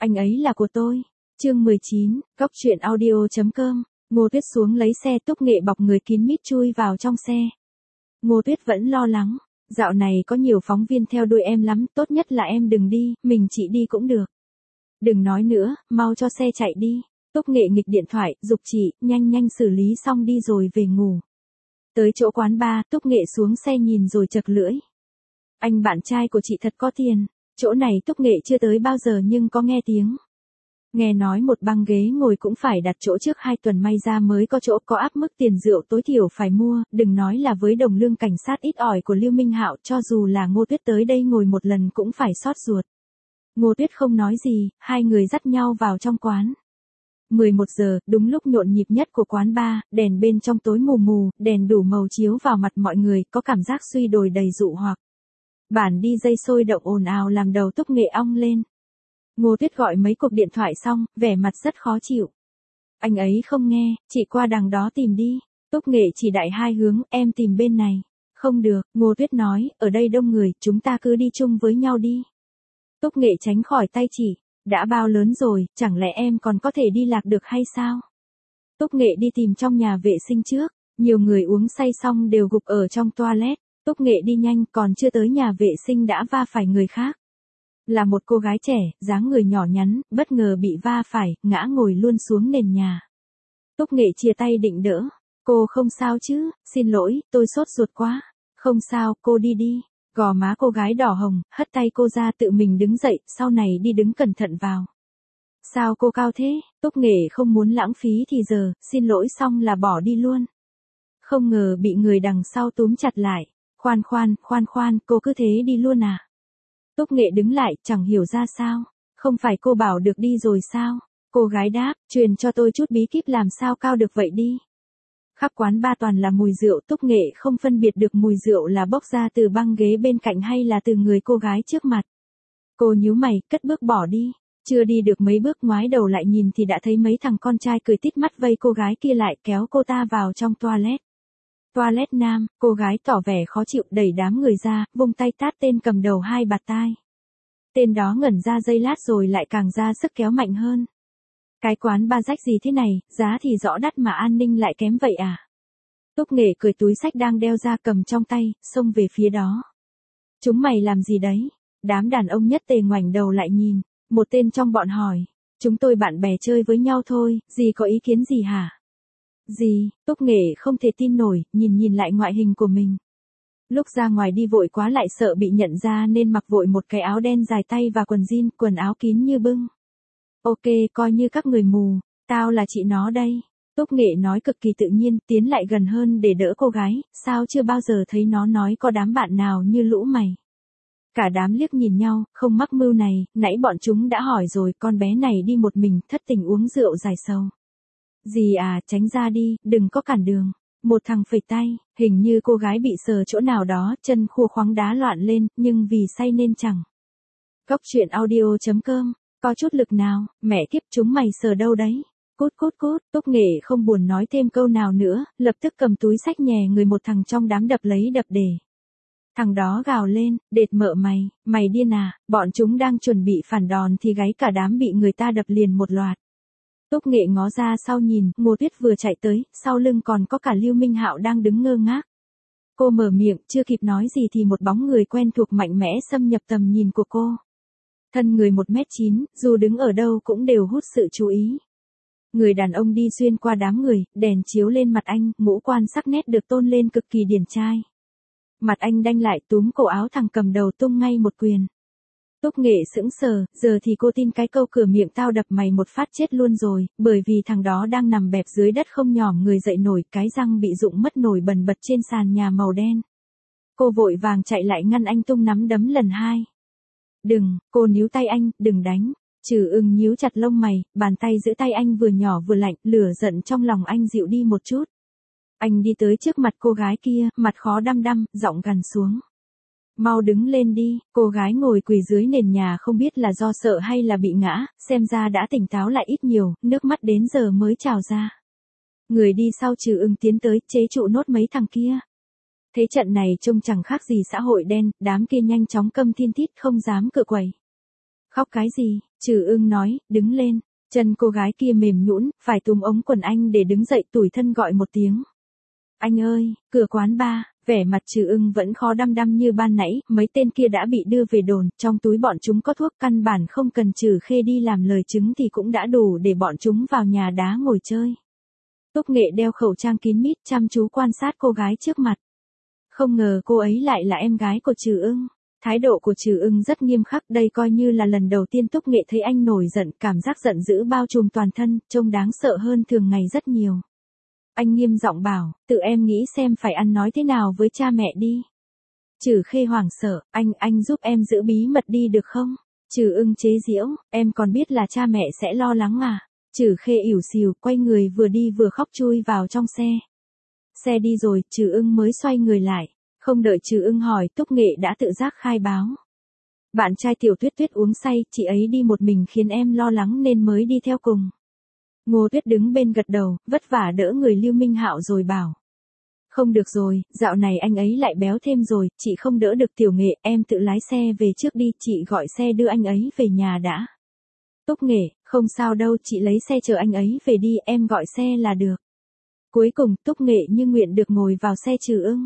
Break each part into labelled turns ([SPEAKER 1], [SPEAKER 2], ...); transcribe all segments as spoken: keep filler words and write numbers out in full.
[SPEAKER 1] Anh ấy là của tôi. Chương mười chín, Cóc truyện audio chấm com. Ngô Tuyết xuống lấy xe, Túc Nghệ bọc người kín mít chui vào trong xe. Ngô Tuyết vẫn lo lắng, dạo này có nhiều phóng viên theo đuôi em lắm, tốt nhất là em đừng đi, mình chị đi cũng được. Đừng nói nữa, mau cho xe chạy đi. Túc Nghệ nghịch điện thoại, giục chị, nhanh nhanh xử lý xong đi rồi về ngủ. Tới chỗ quán bar, Túc Nghệ xuống xe nhìn rồi chật lưỡi. Anh bạn trai của chị thật có tiền, chỗ này Túc Nghệ chưa tới bao giờ nhưng có nghe tiếng. Nghe nói một băng ghế ngồi cũng phải đặt chỗ trước hai tuần may ra mới có chỗ, có áp mức tiền rượu tối thiểu phải mua, đừng nói là với đồng lương cảnh sát ít ỏi của Lưu Minh Hạo, cho dù là Ngô Tuyết tới đây ngồi một lần cũng phải xót ruột. Ngô Tuyết không nói gì, hai người dắt nhau vào trong quán. mười một giờ, đúng lúc nhộn nhịp nhất của quán bar, đèn bên trong tối mù mù, đèn đủ màu chiếu vào mặt mọi người, có cảm giác suy đồi đầy dụ hoặc. Bản đi dây sôi động ồn ào làm đầu Túc Nghệ ong lên. Ngô Tuyết gọi mấy cuộc điện thoại xong, vẻ mặt rất khó chịu. Anh ấy không nghe, chị qua đằng đó tìm đi. Túc Nghệ chỉ đại hai hướng, em tìm bên này. Không được, Ngô Tuyết nói, ở đây đông người, chúng ta cứ đi chung với nhau đi. Túc Nghệ tránh khỏi tay chỉ, đã bao lớn rồi, chẳng lẽ em còn có thể đi lạc được hay sao? Túc Nghệ đi tìm trong nhà vệ sinh trước, nhiều người uống say xong đều gục ở trong toilet. Túc Nghệ đi nhanh, còn chưa tới nhà vệ sinh đã va phải người khác. Là một cô gái trẻ, dáng người nhỏ nhắn, bất ngờ bị va phải, ngã ngồi luôn xuống nền nhà. Túc Nghệ chia tay định đỡ. Cô không sao chứ, xin lỗi, tôi sốt ruột quá. Không sao, cô đi đi. Gò má cô gái đỏ hồng, hất tay cô ra tự mình đứng dậy, sau này đi đứng cẩn thận vào. Sao cô cao thế? Túc Nghệ không muốn lãng phí thì giờ, xin lỗi xong là bỏ đi luôn. Không ngờ bị người đằng sau túm chặt lại. Khoan khoan, khoan khoan, cô cứ thế đi luôn à? Túc Nghệ đứng lại, chẳng hiểu ra sao. Không phải cô bảo được đi rồi sao? Cô gái đáp, truyền cho tôi chút bí kíp làm sao cao được vậy đi. Khắp quán ba toàn là mùi rượu, Túc Nghệ không phân biệt được mùi rượu là bốc ra từ băng ghế bên cạnh hay là từ người cô gái trước mặt. Cô nhíu mày, cất bước bỏ đi. Chưa đi được mấy bước ngoái đầu lại nhìn thì đã thấy mấy thằng con trai cười tít mắt vây cô gái kia lại kéo cô ta vào trong toilet. Toilet nam, cô gái tỏ vẻ khó chịu đẩy đám người ra, vung tay tát tên cầm đầu hai bạt tai. Tên đó ngẩn ra giây lát rồi lại càng ra sức kéo mạnh hơn. Cái quán ba rách gì thế này, giá thì rõ đắt mà an ninh lại kém vậy à? Túc Nghệ cười túi xách đang đeo ra cầm trong tay, xông về phía đó. Chúng mày làm gì đấy? Đám đàn ông nhất tề ngoảnh đầu lại nhìn, một tên trong bọn hỏi. Chúng tôi bạn bè chơi với nhau thôi, gì có ý kiến gì hả? Gì? Túc Nghệ không thể tin nổi, nhìn nhìn lại ngoại hình của mình. Lúc ra ngoài đi vội quá lại sợ bị nhận ra nên mặc vội một cái áo đen dài tay và quần jean, quần áo kín như bưng. Ok, coi như các người mù, tao là chị nó đây. Túc Nghệ nói cực kỳ tự nhiên, tiến lại gần hơn để đỡ cô gái, sao chưa bao giờ thấy nó nói có đám bạn nào như lũ mày. Cả đám liếc nhìn nhau, không mắc mưu này, nãy bọn chúng đã hỏi rồi, con bé này đi một mình, thất tình uống rượu giải sầu. Gì à, tránh ra đi, đừng có cản đường. Một thằng phẩy tay, hình như cô gái bị sờ chỗ nào đó, chân khua khoáng đá loạn lên, nhưng vì say nên chẳng. Cóc truyện audio chấm com, có chút lực nào, mẹ kiếp chúng mày sờ đâu đấy. Cút cút cút, Túc Nghệ không buồn nói thêm câu nào nữa, lập tức cầm túi xách nhè người một thằng trong đám đập lấy đập để. Thằng đó gào lên, đệt mợ mày, mày điên à, bọn chúng đang chuẩn bị phản đòn thì gáy cả đám bị người ta đập liền một loạt. Túc Nghệ ngó ra sau nhìn, Ngô Tuyết vừa chạy tới, sau lưng còn có cả Lưu Minh Hạo đang đứng ngơ ngác. Cô mở miệng, chưa kịp nói gì thì một bóng người quen thuộc mạnh mẽ xâm nhập tầm nhìn của cô. Thân người một mét chín, dù đứng ở đâu cũng đều hút sự chú ý. Người đàn ông đi xuyên qua đám người, đèn chiếu lên mặt anh, ngũ quan sắc nét được tôn lên cực kỳ điển trai. Mặt anh đanh lại túm cổ áo thằng cầm đầu tung ngay một quyền. Túc Nghệ sững sờ, giờ thì cô tin cái câu cửa miệng tao đập mày một phát chết luôn rồi, bởi vì thằng đó đang nằm bẹp dưới đất không nhỏm người dậy nổi, cái răng bị rụng mất nổi bần bật trên sàn nhà màu đen. Cô vội vàng chạy lại ngăn anh tung nắm đấm lần hai. Đừng, cô níu tay anh, đừng đánh. Trừ ưng nhíu chặt lông mày, bàn tay giữ tay anh vừa nhỏ vừa lạnh, lửa giận trong lòng anh dịu đi một chút. Anh đi tới trước mặt cô gái kia, mặt khó đăm đăm, giọng gằn xuống. Mau đứng lên đi, cô gái ngồi quỳ dưới nền nhà không biết là do sợ hay là bị ngã, xem ra đã tỉnh táo lại ít nhiều, nước mắt đến giờ mới trào ra. Người đi sau Trừ ưng tiến tới, chế trụ nốt mấy thằng kia. Thế trận này trông chẳng khác gì xã hội đen, đám kia nhanh chóng câm thiên thít không dám cự quẩy. Khóc cái gì? Trừ Ưng nói, đứng lên. Chân cô gái kia mềm nhũn, phải túm ống quần anh để đứng dậy, tủi thân gọi một tiếng. Anh ơi, cửa quán ba. Vẻ mặt Trừ Ưng vẫn khó đăm đăm như ban nãy, mấy tên kia đã bị đưa về đồn, trong túi bọn chúng có thuốc, căn bản không cần Trừ Khê đi làm lời chứng thì cũng đã đủ để bọn chúng vào nhà đá ngồi chơi. Túc Nghệ đeo khẩu trang kín mít, chăm chú quan sát cô gái trước mặt. Không ngờ cô ấy lại là em gái của Trừ Ưng. Thái độ của Trừ Ưng rất nghiêm khắc, đây coi như là lần đầu tiên Túc Nghệ thấy anh nổi giận, cảm giác giận dữ bao trùm toàn thân, trông đáng sợ hơn thường ngày rất nhiều. Anh nghiêm giọng bảo, tự em nghĩ xem phải ăn nói thế nào với cha mẹ đi. Trừ Khê hoảng sợ, anh, anh giúp em giữ bí mật đi được không? Trừ Ưng chế giễu, em còn biết là cha mẹ sẽ lo lắng à? Trừ Khê ỉu xìu, quay người vừa đi vừa khóc chui vào trong xe. Xe đi rồi, Trừ Ưng mới xoay người lại. Không đợi Trừ Ưng hỏi, Túc Nghệ đã tự giác khai báo. Bạn trai Tiểu Tuyết Tuyết uống say, chị ấy đi một mình khiến em lo lắng nên mới đi theo cùng. Ngô Tuyết đứng bên gật đầu, vất vả đỡ người Lưu Minh Hạo rồi bảo. Không được rồi, dạo này anh ấy lại béo thêm rồi, chị không đỡ được Tiểu Nghệ, em tự lái xe về trước đi, chị gọi xe đưa anh ấy về nhà đã. Túc Nghệ, không sao đâu, chị lấy xe chờ anh ấy về đi, em gọi xe là được. Cuối cùng, Túc Nghệ như nguyện được ngồi vào xe Trừ Ưng.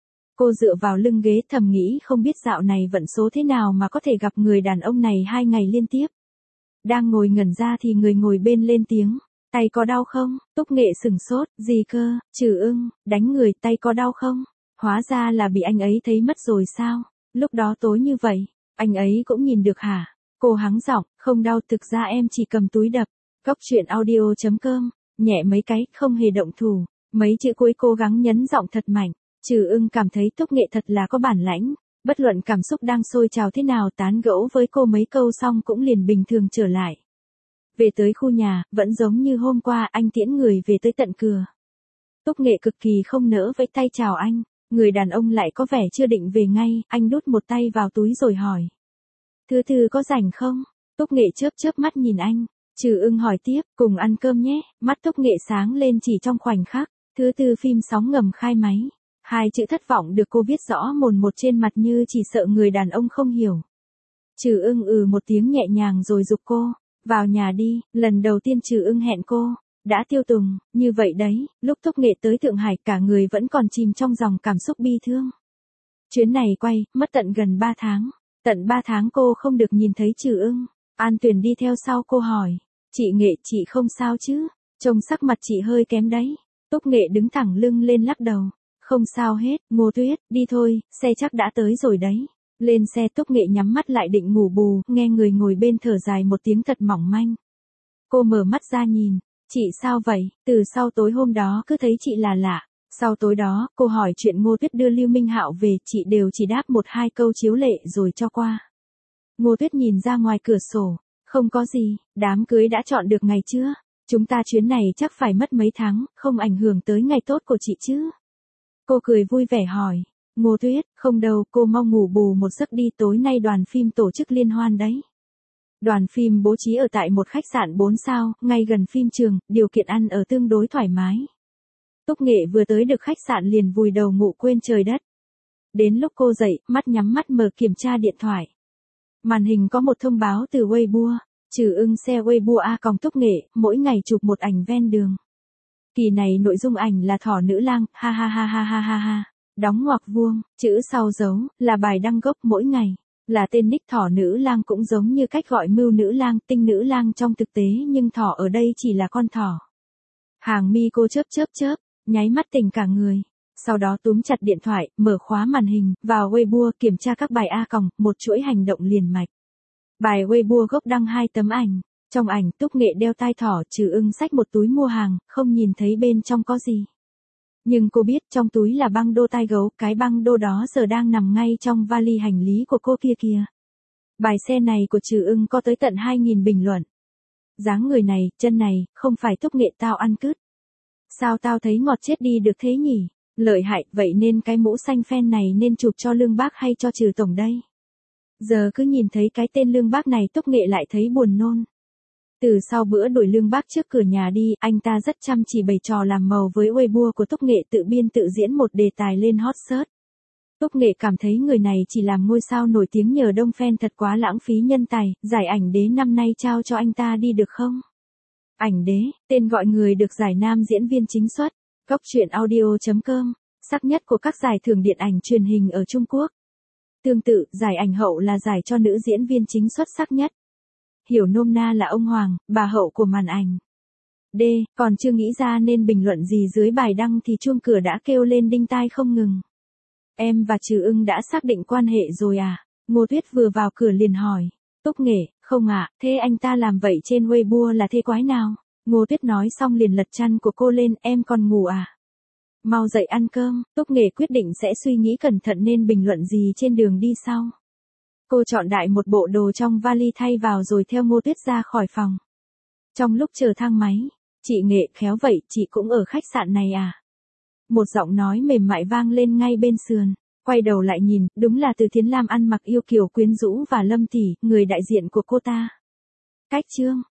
[SPEAKER 1] Cô dựa vào lưng ghế thầm nghĩ không biết dạo này vận số thế nào mà có thể gặp người đàn ông này hai ngày liên tiếp. Đang ngồi ngẩn ra thì người ngồi bên lên tiếng. Tay có đau không? Túc Nghệ sửng sốt, gì cơ? Trừ Ưng, đánh người, tay có đau không? Hóa ra là bị anh ấy thấy mất rồi sao? Lúc đó tối như vậy, anh ấy cũng nhìn được hả? Cô hắng giọng, không đau, thực ra em chỉ cầm túi đập. Cóc truyện audio chấm com, nhẹ mấy cái, không hề động thủ. Mấy chữ cuối cố gắng nhấn giọng thật mạnh. Trừ Ưng cảm thấy Túc Nghệ thật là có bản lãnh. Bất luận cảm xúc đang sôi trào thế nào, tán gẫu với cô mấy câu xong cũng liền bình thường trở lại. Về tới khu nhà, vẫn giống như hôm qua, anh tiễn người về tới tận cửa. Túc Nghệ cực kỳ không nỡ vẫy tay chào anh. Người đàn ông lại có vẻ chưa định về ngay, anh đút một tay vào túi rồi hỏi. Thư Thư có rảnh không? Túc Nghệ chớp chớp mắt nhìn anh. Trừ Ưng hỏi tiếp, cùng ăn cơm nhé. Mắt Túc Nghệ sáng lên chỉ trong khoảnh khắc. Thứ tư phim sóng ngầm khai máy. Hai chữ thất vọng được cô viết rõ mồn một trên mặt như chỉ sợ người đàn ông không hiểu. Trừ Ưng ừ một tiếng nhẹ nhàng rồi giục cô. Vào nhà đi, lần đầu tiên Trừ Ưng hẹn cô. Đã tiêu tùng, như vậy đấy, lúc Túc Nghệ tới Thượng Hải cả người vẫn còn chìm trong dòng cảm xúc bi thương. Chuyến này quay, mất tận gần ba tháng. Tận ba tháng cô không được nhìn thấy Trừ Ưng. An Tuyền đi theo sau cô hỏi. Chị Nghệ, chị không sao chứ? Trông sắc mặt chị hơi kém đấy. Túc Nghệ đứng thẳng lưng lên lắc đầu. Không sao hết, Ngô Tuyết, đi thôi, xe chắc đã tới rồi đấy. Lên xe Túc Nghệ nhắm mắt lại định ngủ bù, nghe người ngồi bên thở dài một tiếng thật mỏng manh. Cô mở mắt ra nhìn. Chị sao vậy? Từ sau tối hôm đó cứ thấy chị là lạ. Sau tối đó, cô hỏi chuyện Ngô Tuyết đưa Lưu Minh Hạo về, chị đều chỉ đáp một hai câu chiếu lệ rồi cho qua. Ngô Tuyết nhìn ra ngoài cửa sổ. Không có gì, đám cưới đã chọn được ngày chưa? Chúng ta chuyến này chắc phải mất mấy tháng, không ảnh hưởng tới ngày tốt của chị chứ? Cô cười vui vẻ hỏi. Ngô Tuyết, không đâu, cô mau ngủ bù một giấc đi, tối nay đoàn phim tổ chức liên hoan đấy. Đoàn phim bố trí ở tại một khách sạn bốn sao, ngay gần phim trường, điều kiện ăn ở tương đối thoải mái. Túc Nghệ vừa tới được khách sạn liền vùi đầu ngủ quên trời đất. Đến lúc cô dậy, mắt nhắm mắt mở kiểm tra điện thoại. Màn hình có một thông báo từ Weibo. Trừ Ưng xe Weibo A còng Túc Nghệ, mỗi ngày chụp một ảnh ven đường. Kỳ này nội dung ảnh là thỏ nữ lang, ha ha ha ha ha ha ha. Đóng ngoặc vuông, chữ sau dấu, là bài đăng gốc mỗi ngày. Là tên nick thỏ nữ lang cũng giống như cách gọi mưu nữ lang, tinh nữ lang trong thực tế, nhưng thỏ ở đây chỉ là con thỏ. Hàng mi cô chớp chớp chớp, nháy mắt tỉnh cả người. Sau đó túm chặt điện thoại, mở khóa màn hình, vào Weibo kiểm tra các bài A còng, một chuỗi hành động liền mạch. Bài Weibo gốc đăng hai tấm ảnh. Trong ảnh Túc Nghệ đeo tai thỏ, Trừ Ưng xách một túi mua hàng, không nhìn thấy bên trong có gì. Nhưng cô biết trong túi là băng đô tai gấu, cái băng đô đó giờ đang nằm ngay trong vali hành lý của cô kia kìa. Bài xe này của Trừ Ưng có tới tận hai nghìn bình luận. Dáng người này, chân này, không phải Túc Nghệ tao ăn cứt. Sao tao thấy ngọt chết đi được thế nhỉ? Lợi hại, vậy nên cái mũ xanh phen này nên chụp cho Lương Bác hay cho Trừ Tổng đây? Giờ cứ nhìn thấy cái tên Lương Bác này Túc Nghệ lại thấy buồn nôn. Từ sau bữa đuổi Lương Bác trước cửa nhà đi, anh ta rất chăm chỉ bày trò làm màu với Weibo của Túc Nghệ tự biên tự diễn một đề tài lên hot search. Túc Nghệ cảm thấy người này chỉ làm ngôi sao nổi tiếng nhờ đông fan thật quá lãng phí nhân tài, giải ảnh đế năm nay trao cho anh ta đi được không? Ảnh đế, tên gọi người được giải nam diễn viên chính xuất. Cóc truyện audio chấm com, sắc nhất của các giải thưởng điện ảnh truyền hình ở Trung Quốc. Tương tự, giải ảnh hậu là giải cho nữ diễn viên chính xuất sắc nhất. Hiểu nôm na là ông Hoàng, bà hậu của màn ảnh. D, còn chưa nghĩ ra nên bình luận gì dưới bài đăng thì chuông cửa đã kêu lên đinh tai không ngừng. Em và Trừ Ưng đã xác định quan hệ rồi à? Ngô Tuyết vừa vào cửa liền hỏi. Túc Nghệ, không ạ, à, thế anh ta làm vậy trên Weibo là thế quái nào? Ngô Tuyết nói xong liền lật chăn của cô lên, em còn ngủ à? Mau dậy ăn cơm. Túc Nghệ quyết định sẽ suy nghĩ cẩn thận nên bình luận gì trên đường đi sau. Cô chọn đại một bộ đồ trong vali thay vào rồi theo Ngô Tuyết ra khỏi phòng. Trong lúc chờ thang máy, chị Nghệ, khéo vậy, chị cũng ở khách sạn này à? Một giọng nói mềm mại vang lên ngay bên sườn. Quay đầu lại nhìn, đúng là Từ Thiến Lam ăn mặc yêu kiều quyến rũ và Lâm Tỷ, người đại diện của cô ta. Cách chương.